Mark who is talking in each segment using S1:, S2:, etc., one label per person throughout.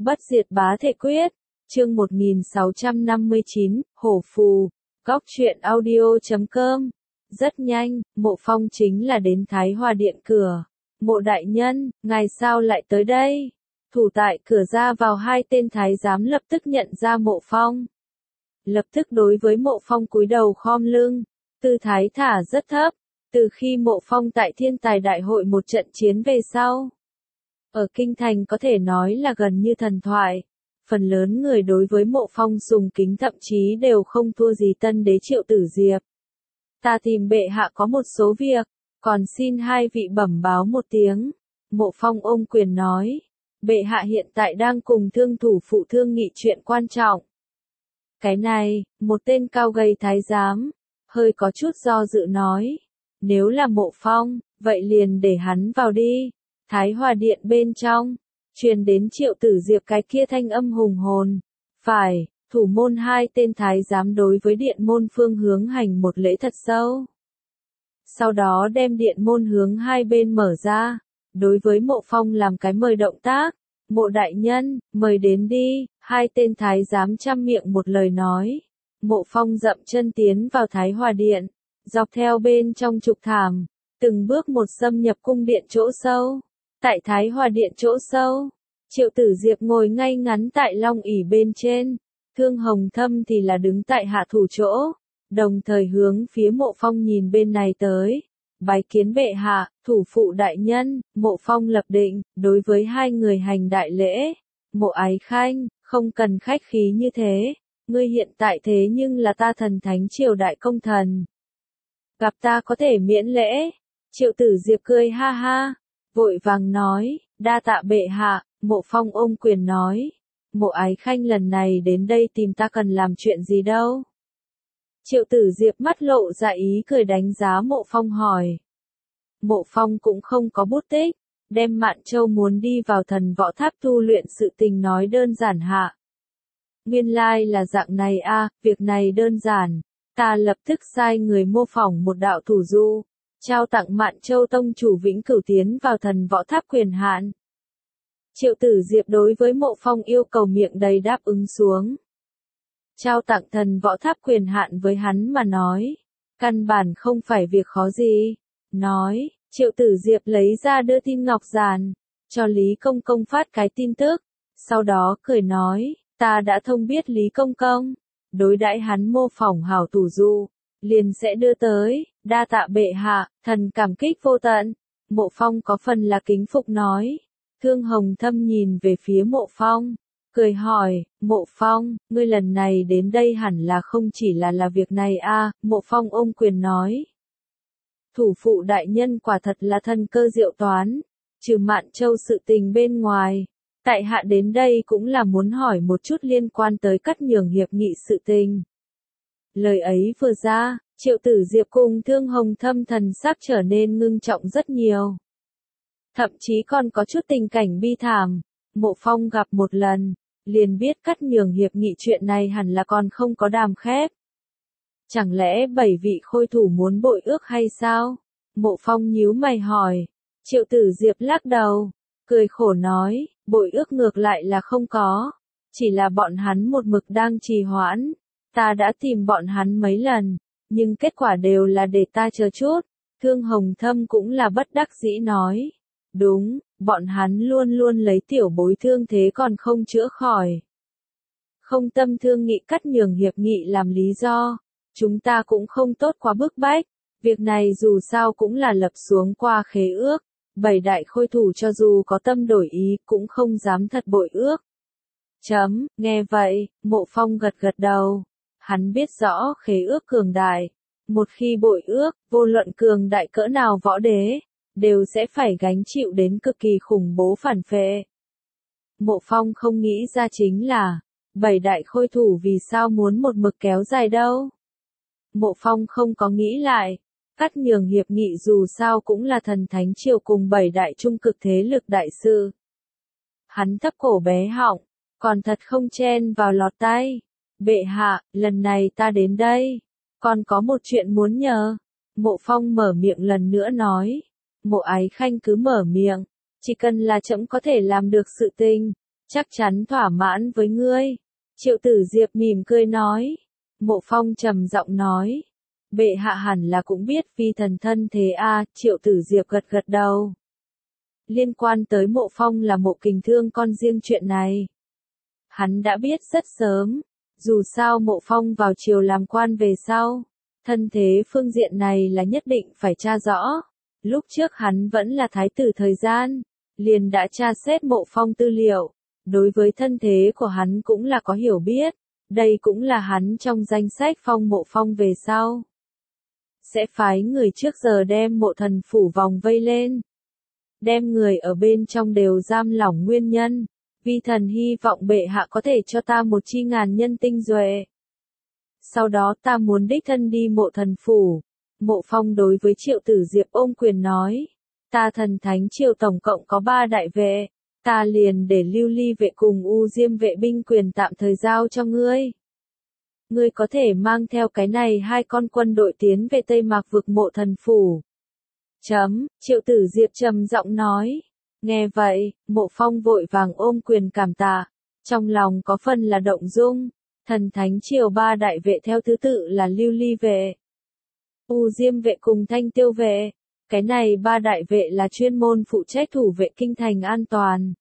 S1: Bất diệt bá thể quyết, chương 1659, hổ phù, góc truyện audio.com. Rất nhanh, Mộ Phong chính là đến Thái Hòa Điện cửa. Mộ đại nhân, ngài sao lại tới đây? Thủ tại cửa ra vào hai tên thái giám lập tức nhận ra Mộ Phong. Lập tức đối với Mộ Phong cúi đầu khom lưng, tư thái thả rất thấp, từ khi Mộ Phong tại Thiên Tài Đại hội một trận chiến về sau. Ở Kinh Thành có thể nói là gần như thần thoại. Phần lớn người đối với Mộ Phong sùng kính thậm chí đều không thua gì tân đế Triệu Tử Diệp. Ta tìm bệ hạ có một số việc, còn xin hai vị bẩm báo một tiếng. Mộ Phong ôm quyền nói, bệ hạ hiện tại đang cùng thương thủ phụ thương nghị chuyện quan trọng. Cái này, một tên cao gầy thái giám, hơi có chút do dự nói, nếu là Mộ Phong, vậy liền để hắn vào đi. Thái Hòa Điện bên trong, truyền đến Triệu Tử Diệp cái kia thanh âm hùng hồn. Phải, thủ môn hai tên thái giám đối với điện môn phương hướng hành một lễ thật sâu. Sau đó đem điện môn hướng hai bên mở ra, đối với Mộ Phong làm cái mời động tác. Mộ đại nhân, mời đến đi, hai tên thái giám chăm miệng một lời nói. Mộ Phong dậm chân tiến vào Thái Hòa Điện, dọc theo bên trong trục thảm, từng bước một xâm nhập cung điện chỗ sâu. Tại Thái Hòa Điện chỗ sâu, Triệu Tử Diệp ngồi ngay ngắn tại long ỷ bên trên, Thương Hồng Thâm thì là đứng tại hạ thủ chỗ, đồng thời hướng phía Mộ Phong nhìn bên này tới. Bái kiến bệ hạ, thủ phụ đại nhân. Mộ Phong lập định, đối với hai người hành đại lễ. Mộ Ái Khanh, không cần khách khí như thế, ngươi hiện tại thế nhưng là ta Thần Thánh Triều đại công thần. Gặp ta có thể miễn lễ. Triệu Tử Diệp cười ha ha, vội vàng nói, đa tạ bệ hạ. Mộ Phong ôm quyền nói, Mộ Ái Khanh lần này đến đây tìm ta cần làm chuyện gì đâu? Triệu Tử Diệp mắt lộ ra ý cười đánh giá Mộ Phong hỏi. Mộ Phong cũng không có bút tích, đem Mạn Châu muốn đi vào Thần Võ Tháp tu luyện sự tình nói đơn giản hạ. Nguyên lai là dạng này a, việc này đơn giản, ta lập tức sai người mô phỏng một đạo thủ dụ, trao tặng Mạn Châu tông chủ vĩnh cửu tiến vào Thần Võ Tháp quyền hạn. Triệu Tử Diệp đối với Mộ Phong yêu cầu miệng đầy đáp ứng xuống. Trao tặng Thần Võ Tháp quyền hạn với hắn mà nói, căn bản không phải việc khó gì. Nói, Triệu Tử Diệp lấy ra đưa tin ngọc giản, cho Lý Công Công phát cái tin tức, sau đó cười nói, ta đã thông biết Lý Công Công, đối đãi hắn mô phỏng hảo thủ dụ, liền sẽ đưa tới, đa tạ bệ hạ, thần cảm kích vô tận. Mộ Phong có phần là kính phục nói. Thương Hồng Thâm nhìn về phía Mộ Phong, cười hỏi, Mộ Phong, ngươi lần này đến đây hẳn là không chỉ là việc này a. Mộ Phong ôm quyền nói. Thủ phụ đại nhân quả thật là thần cơ diệu toán, trừ Mạn Châu sự tình bên ngoài, tại hạ đến đây cũng là muốn hỏi một chút liên quan tới cắt nhường hiệp nghị sự tình. Lời ấy vừa ra, Triệu Tử Diệp cùng Thương Hồng Thâm thần sắc trở nên ngưng trọng rất nhiều. Thậm chí còn có chút tình cảnh bi thảm. Mộ Phong gặp một lần, liền biết cắt nhường hiệp nghị chuyện này hẳn là còn không có đàm khép. Chẳng lẽ 7 vị khôi thủ muốn bội ước hay sao? Mộ Phong nhíu mày hỏi. Triệu Tử Diệp lắc đầu, cười khổ nói, bội ước ngược lại là không có, chỉ là bọn hắn một mực đang trì hoãn. Ta đã tìm bọn hắn mấy lần, nhưng kết quả đều là để ta chờ chút. Thương Hồng Thâm cũng là bất đắc dĩ nói. Đúng, bọn hắn luôn luôn lấy tiểu bối thương thế còn không chữa khỏi. Không tâm thương nghị cắt nhường hiệp nghị làm lý do. Chúng ta cũng không tốt quá bức bách, việc này dù sao cũng là lập xuống qua khế ước, 7 đại khôi thủ cho dù có tâm đổi ý cũng không dám thật bội ước. Nghe vậy, Mộ Phong gật gật đầu, hắn biết rõ khế ước cường đại, một khi bội ước, vô luận cường đại cỡ nào võ đế, đều sẽ phải gánh chịu đến cực kỳ khủng bố phản phệ. Mộ Phong không nghĩ ra chính là, 7 đại khôi thủ vì sao muốn một mực kéo dài đâu. Mộ Phong không có nghĩ lại, cắt nhường hiệp nghị dù sao cũng là Thần Thánh Triều cùng 7 đại trung cực thế lực đại sư. Hắn thấp cổ bé họng, còn thật không chen vào lọt tay. Bệ hạ, lần này ta đến đây, còn có một chuyện muốn nhờ. Mộ Phong mở miệng lần nữa nói. Mộ Ái Khanh cứ mở miệng, chỉ cần là trẫm có thể làm được sự tình, chắc chắn thỏa mãn với ngươi. Triệu Tử Diệp mỉm cười nói. Mộ Phong trầm giọng nói. Bệ hạ hẳn là cũng biết vi thần thân thế a. Triệu Tử Diệp gật gật đầu. Liên quan tới Mộ Phong là Mộ Kình Thương con riêng chuyện này, hắn đã biết rất sớm. Dù sao Mộ Phong vào triều làm quan về sau, thân thế phương diện này là nhất định phải tra rõ. Lúc trước hắn vẫn là thái tử thời gian, liền đã tra xét Mộ Phong tư liệu. Đối với thân thế của hắn cũng là có hiểu biết. Đây cũng là hắn trong danh sách phong Mộ Phong về sau sẽ phái người trước giờ đem Mộ Thần phủ vòng vây lên, đem người ở bên trong đều giam lỏng nguyên nhân. Vi thần hy vọng bệ hạ có thể cho ta một chi ngàn nhân tinh duệ. Sau đó ta muốn đích thân đi Mộ Thần phủ. Mộ Phong đối với Triệu Tử Diệp ôm quyền nói. Ta Thần Thánh triều tổng cộng có 3 đại vệ. Ta liền để Lưu Ly vệ cùng U Diêm vệ binh quyền tạm thời giao cho ngươi. Ngươi có thể mang theo cái này 2 con quân đội tiến về Tây Mạc vực Mộ Thần phủ. Triệu Tử Diệp trầm giọng nói. Nghe vậy, Mộ Phong vội vàng ôm quyền cảm tạ. Trong lòng có phần là động dung. Thần Thánh triều 3 đại vệ theo thứ tự là Lưu Ly vệ, U Diêm vệ cùng Thanh Tiêu vệ. Cái này 3 đại vệ là chuyên môn phụ trách thủ vệ kinh thành an toàn.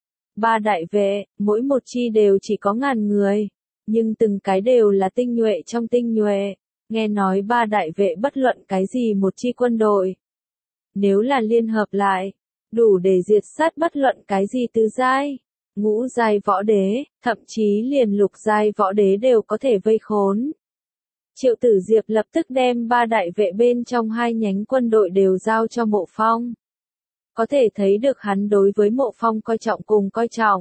S1: 3 đại vệ, mỗi một chi đều chỉ có 1000 người, nhưng từng cái đều là tinh nhuệ trong tinh nhuệ. Nghe nói 3 đại vệ bất luận cái gì một chi quân đội, nếu là liên hợp lại, đủ để diệt sát bất luận cái gì tứ giai, ngũ giai võ đế, thậm chí liền lục giai võ đế đều có thể vây khốn. Triệu Tử Diệp lập tức đem 3 đại vệ bên trong 2 nhánh quân đội đều giao cho Mộ Phong. Có thể thấy được hắn đối với Mộ Phong coi trọng cùng coi trọng.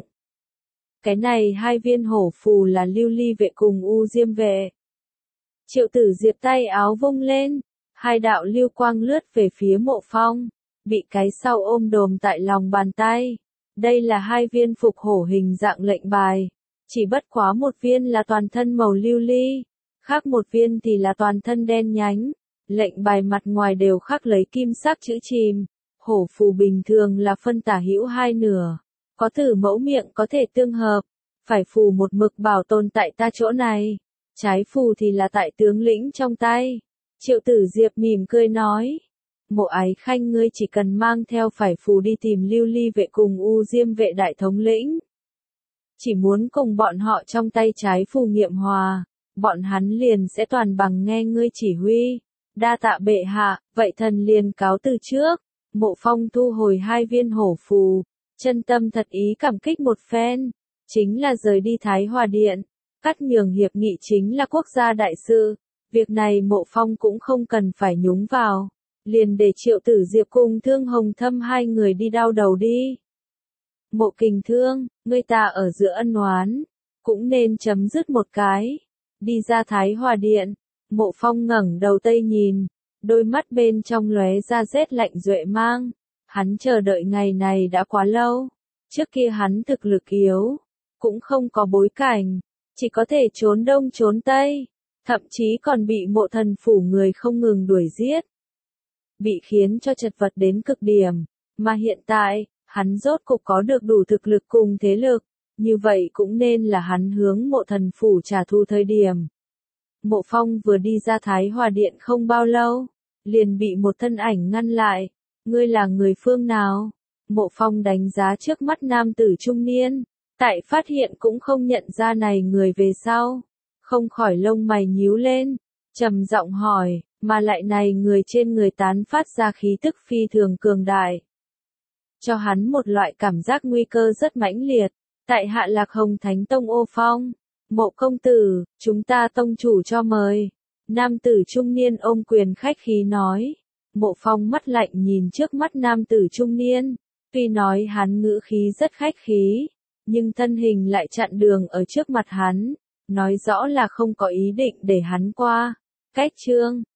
S1: Cái này 2 viên hổ phù là Lưu Ly vệ cùng U Diêm vệ. Triệu Tử Diệp tay áo vung lên, 2 đạo lưu quang lướt về phía Mộ Phong, bị cái sau ôm đồm tại lòng bàn tay. Đây là 2 viên phục hổ hình dạng lệnh bài, chỉ bất quá một viên là toàn thân màu lưu ly, khác một viên thì là toàn thân đen nhánh. Lệnh bài mặt ngoài đều khắc lấy kim sắc chữ chìm. Hổ phù bình thường là phân tả hữu 2 nửa, có tử mẫu miệng có thể tương hợp. Phải phù một mực bảo tồn tại ta chỗ này, trái phù thì là tại tướng lĩnh trong tay. Triệu Tử Diệp mỉm cười nói. Mộ Ái Khanh ngươi chỉ cần mang theo phải phù đi tìm Lưu Ly vệ cùng U Diêm vệ đại thống lĩnh. Chỉ muốn cùng bọn họ trong tay trái phù nghiệm hòa, bọn hắn liền sẽ toàn bằng nghe ngươi chỉ huy. Đa tạ bệ hạ, vậy thần liền cáo từ trước. Mộ Phong thu hồi 2 viên hổ phù, chân tâm thật ý cảm kích một phen, chính là rời đi Thái Hòa Điện. Cắt nhường hiệp nghị chính là quốc gia đại sự, việc này Mộ Phong cũng không cần phải nhúng vào, liền để Triệu Tử Diệp cùng Thương Hồng Thâm 2 người đi đau đầu đi. Mộ Kình Thương, ngươi ta ở giữa ân oán, cũng nên chấm dứt một cái. Đi ra Thái Hòa Điện, Mộ Phong ngẩng đầu tây nhìn, đôi mắt bên trong lóe ra rét lạnh duệ mang. Hắn chờ đợi ngày này đã quá lâu. Trước kia hắn thực lực yếu, cũng không có bối cảnh, chỉ có thể trốn đông trốn tây, thậm chí còn bị Mộ Thần phủ người không ngừng đuổi giết, bị khiến cho chật vật đến cực điểm. Mà hiện tại, hắn rốt cục có được đủ thực lực cùng thế lực, như vậy cũng nên là hắn hướng Mộ Thần phủ trả thù thời điểm. Mộ Phong vừa đi ra Thái Hòa Điện không bao lâu, liền bị một thân ảnh ngăn lại. Ngươi là người phương nào? Mộ Phong đánh giá trước mắt nam tử trung niên, tại phát hiện cũng không nhận ra này người về sau, không khỏi lông mày nhíu lên, trầm giọng hỏi, mà lại này người trên người tán phát ra khí tức phi thường cường đại, cho hắn một loại cảm giác nguy cơ rất mãnh liệt. Tại hạ Lạc Hồng Thánh Tông Ô Phong. Mộ công tử, chúng ta tông chủ cho mời. Nam tử trung niên ôm quyền khách khí nói. Mộ Phong mắt lạnh nhìn trước mắt nam tử trung niên, tuy nói hắn ngữ khí rất khách khí, nhưng thân hình lại chặn đường ở trước mặt hắn, nói rõ là không có ý định để hắn qua. Cách chương